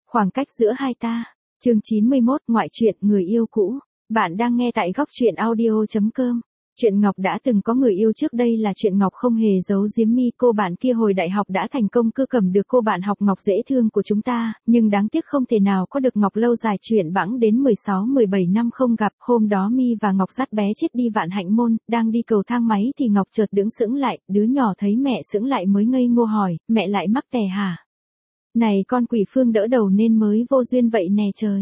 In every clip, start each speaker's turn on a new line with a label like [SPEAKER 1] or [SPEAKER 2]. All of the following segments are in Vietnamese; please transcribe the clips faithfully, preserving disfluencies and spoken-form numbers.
[SPEAKER 1] Khoảng cách giữa hai ta. Chương chín mươi mốt, ngoại truyện người yêu cũ. Bạn đang nghe tại góc truyện audio chấm com. Chuyện Ngọc đã từng có người yêu trước đây là chuyện Ngọc không hề giấu giếm mi. Cô bạn kia hồi đại học đã thành công cưa cầm được cô bạn học Ngọc dễ thương của chúng ta, nhưng đáng tiếc không thể nào có được Ngọc lâu dài. Chuyện bẵng đến mười sáu mười bảy năm không gặp. Hôm đó mi và Ngọc dắt bé chết đi Vạn Hạnh Môn, đang đi cầu thang máy thì Ngọc chợt đứng sững lại, đứa nhỏ thấy mẹ sững lại mới ngây ngô hỏi, mẹ lại mắc tè hả? Này con quỷ Phương đỡ đầu nên mới vô duyên vậy nè trời.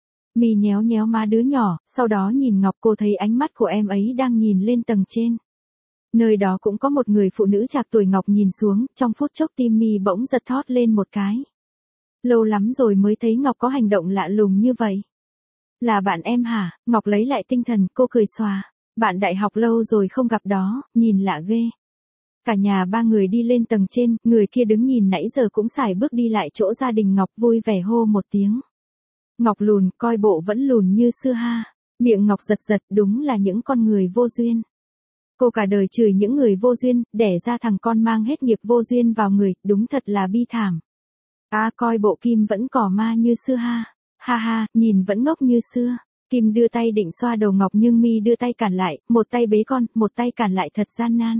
[SPEAKER 1] Mi nhéo nhéo má đứa nhỏ, sau đó nhìn Ngọc, cô thấy ánh mắt của em ấy đang nhìn lên tầng trên. Nơi đó cũng có một người phụ nữ trạc tuổi Ngọc nhìn xuống, trong phút chốc tim Mi bỗng giật thót lên một cái. Lâu lắm rồi mới thấy Ngọc có hành động lạ lùng như vậy. Là bạn em hả? Ngọc lấy lại tinh thần, cô cười xòa. Bạn đại học lâu rồi không gặp đó, nhìn lạ ghê. Cả nhà ba người đi lên tầng trên, người kia đứng nhìn nãy giờ cũng xài bước đi lại chỗ gia đình Ngọc, vui vẻ hô một tiếng. Ngọc lùn, coi bộ vẫn lùn như xưa ha. Miệng Ngọc giật giật, đúng là những con người vô duyên. Cô cả đời chửi những người vô duyên, đẻ ra thằng con mang hết nghiệp vô duyên vào người, đúng thật là bi thảm. À, coi bộ Kim vẫn cỏ ma như xưa ha. Ha ha, nhìn vẫn ngốc như xưa. Kim đưa tay định xoa đầu Ngọc nhưng Mi đưa tay cản lại, một tay bế con, một tay cản lại thật gian nan.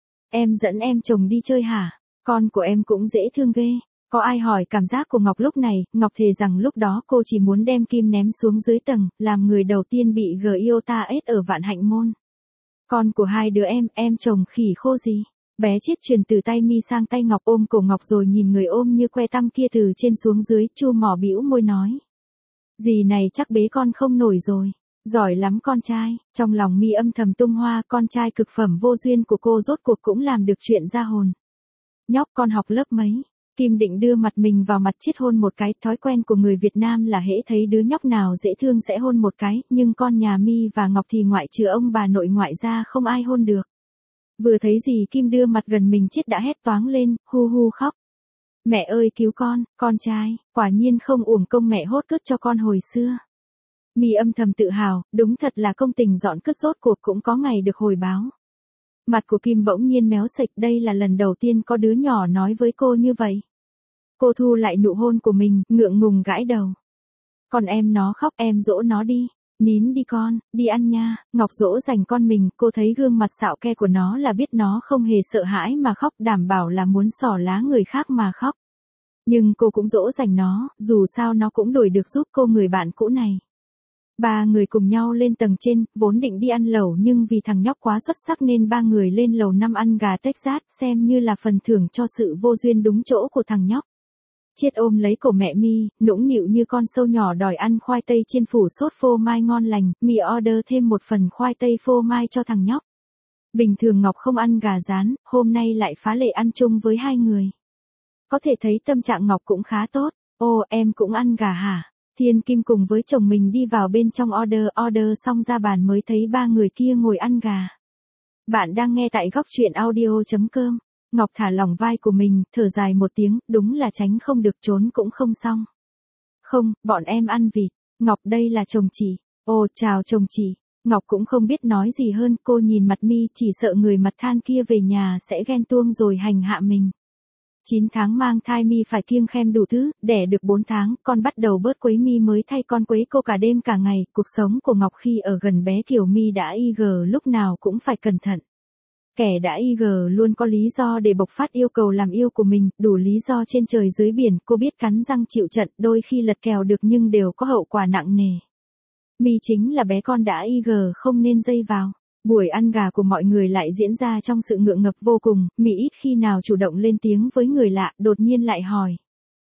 [SPEAKER 1] Em dẫn em chồng đi chơi hả? Con của em cũng dễ thương ghê. Có ai hỏi cảm giác của Ngọc lúc này, Ngọc thề rằng lúc đó cô chỉ muốn đem Kim ném xuống dưới tầng, làm người đầu tiên bị gờ i o ta ết ở Vạn Hạnh Môn. Con của hai đứa em, em chồng khỉ khô gì? Bé chết truyền từ tay Mi sang tay Ngọc, ôm cổ Ngọc rồi nhìn người ôm như que tăm kia từ trên xuống dưới, chu mỏ bĩu môi nói. Dì này chắc bế con không nổi rồi. Giỏi lắm con trai. Trong lòng Mi âm thầm tung hoa, con trai cực phẩm vô duyên của cô rốt cuộc cũng làm được chuyện ra hồn. Nhóc con học lớp mấy? Kim định đưa mặt mình vào mặt chít hôn một cái, thói quen của người Việt Nam là hễ thấy đứa nhóc nào dễ thương sẽ hôn một cái, nhưng con nhà Mi và Ngọc thì ngoại trừ ông bà nội ngoại ra không ai hôn được. Vừa thấy gì Kim đưa mặt gần mình chít đã hét toáng lên, hu hu khóc. Mẹ ơi cứu con, con trai, quả nhiên không uổng công mẹ hốt cất cho con hồi xưa. Mi âm thầm tự hào, đúng thật là công tình dọn cất rốt cuộc cũng có ngày được hồi báo. Mặt của Kim bỗng nhiên méo sệch, đây là lần đầu tiên có đứa nhỏ nói với cô như vậy. Cô thu lại nụ hôn của mình, ngượng ngùng gãi đầu. Còn em nó khóc, em dỗ nó đi. Nín đi con, đi ăn nha. Ngọc dỗ dành con mình, cô thấy gương mặt xạo ke của nó là biết nó không hề sợ hãi mà khóc, đảm bảo là muốn xỏ lá người khác mà khóc. Nhưng cô cũng dỗ dành nó, dù sao nó cũng đổi được giúp cô người bạn cũ này. Ba người cùng nhau lên tầng trên, vốn định đi ăn lẩu nhưng vì thằng nhóc quá xuất sắc nên ba người lên lầu năm ăn gà Texas, xem như là phần thưởng cho sự vô duyên đúng chỗ của thằng nhóc. Chiết ôm lấy cổ mẹ Mi, nũng nịu như con sâu nhỏ đòi ăn khoai tây chiên phủ sốt phô mai ngon lành, Mi order thêm một phần khoai tây phô mai cho thằng nhóc. Bình thường Ngọc không ăn gà rán, hôm nay lại phá lệ ăn chung với hai người. Có thể thấy tâm trạng Ngọc cũng khá tốt. Ô, em cũng ăn gà hả? Thiên Kim cùng với chồng mình đi vào bên trong order, order xong ra bàn mới thấy ba người kia ngồi ăn gà. Bạn đang nghe tại góc truyện audio chấm com. Ngọc thả lỏng vai của mình, thở dài một tiếng, đúng là tránh không được trốn cũng không xong. Không, bọn em ăn vịt. Ngọc đây là chồng chị. Ồ, chào chồng chị. Ngọc cũng không biết nói gì hơn, cô nhìn mặt Mi chỉ sợ người mặt than kia về nhà sẽ ghen tuông rồi hành hạ mình. chín tháng mang thai Mi phải kiêng khem đủ thứ, đẻ được bốn tháng, con bắt đầu bớt quấy Mi mới thay con quấy cô cả đêm cả ngày, cuộc sống của Ngọc khi ở gần bé Kiều Mi đã i giê lúc nào cũng phải cẩn thận. Kẻ đã i giê luôn có lý do để bộc phát yêu cầu làm yêu của mình, đủ lý do trên trời dưới biển, cô biết cắn răng chịu trận, đôi khi lật kèo được nhưng đều có hậu quả nặng nề. Mi chính là bé con đã i giê không nên dây vào. Buổi ăn gà của mọi người lại diễn ra trong sự ngượng ngập vô cùng, Mi ít khi nào chủ động lên tiếng với người lạ, đột nhiên lại hỏi.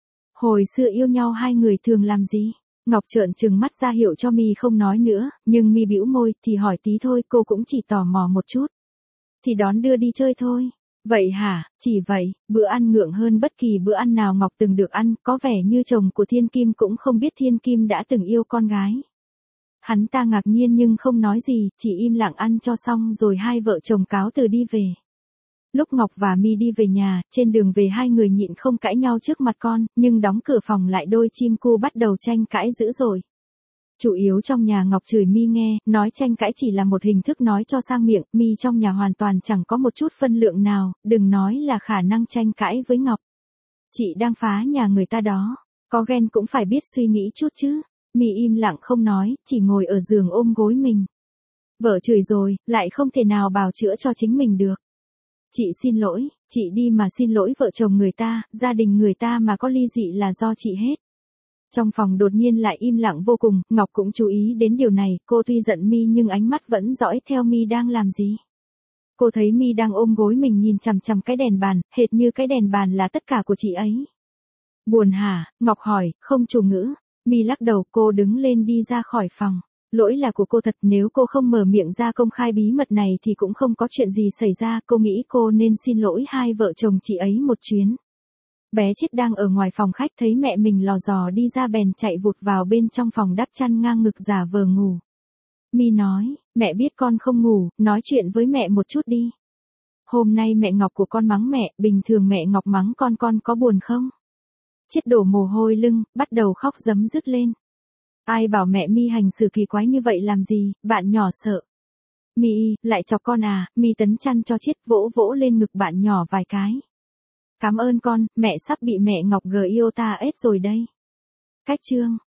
[SPEAKER 1] Hồi xưa yêu nhau hai người thường làm gì? Ngọc trợn trừng mắt ra hiệu cho Mi không nói nữa, nhưng Mi bĩu môi, thì hỏi tí thôi, cô cũng chỉ tò mò một chút. Thì đón đưa đi chơi thôi. Vậy hả, chỉ vậy, bữa ăn ngượng hơn bất kỳ bữa ăn nào Ngọc từng được ăn, có vẻ như chồng của Thiên Kim cũng không biết Thiên Kim đã từng yêu con gái. Hắn ta ngạc nhiên nhưng không nói gì, chỉ im lặng ăn cho xong rồi hai vợ chồng cáo từ đi về. Lúc Ngọc và Mi đi về nhà, trên đường về hai người nhịn không cãi nhau trước mặt con, nhưng đóng cửa phòng lại đôi chim cu bắt đầu tranh cãi dữ dội. Chủ yếu trong nhà Ngọc chửi Mi nghe, nói tranh cãi chỉ là một hình thức nói cho sang miệng, Mi trong nhà hoàn toàn chẳng có một chút phân lượng nào, đừng nói là khả năng tranh cãi với Ngọc. Chị đang phá nhà người ta đó. Có ghen cũng phải biết suy nghĩ chút chứ. My im lặng không nói, chỉ ngồi ở giường ôm gối mình. Vợ chửi rồi, lại không thể nào bào chữa cho chính mình được. Chị xin lỗi, chị đi mà xin lỗi vợ chồng người ta, gia đình người ta mà có ly dị là do chị hết. Trong phòng đột nhiên lại im lặng vô cùng, Ngọc cũng chú ý đến điều này, cô tuy giận My nhưng ánh mắt vẫn dõi theo My đang làm gì. Cô thấy My đang ôm gối mình nhìn chằm chằm cái đèn bàn, hệt như cái đèn bàn là tất cả của chị ấy. Buồn hả? Ngọc hỏi, không chủ ngữ. My lắc đầu, cô đứng lên đi ra khỏi phòng. Lỗi là của cô thật, nếu cô không mở miệng ra công khai bí mật này thì cũng không có chuyện gì xảy ra, cô nghĩ cô nên xin lỗi hai vợ chồng chị ấy một chuyến. Bé Chiết đang ở ngoài phòng khách thấy mẹ mình lò dò đi ra bèn chạy vụt vào bên trong phòng đắp chăn ngang ngực giả vờ ngủ. My nói, mẹ biết con không ngủ, nói chuyện với mẹ một chút đi. Hôm nay mẹ Ngọc của con mắng mẹ, bình thường mẹ Ngọc mắng con con có buồn không? Chiết đổ mồ hôi lưng, bắt đầu khóc rấm rứt lên. Ai bảo mẹ My hành xử kỳ quái như vậy làm gì, bạn nhỏ sợ. My, lại chọc con à, My tấn chăn cho Chiết vỗ vỗ lên ngực bạn nhỏ vài cái. Cảm ơn con, mẹ sắp bị mẹ Ngọc gờ yêu ta ết rồi đây. Cách chương.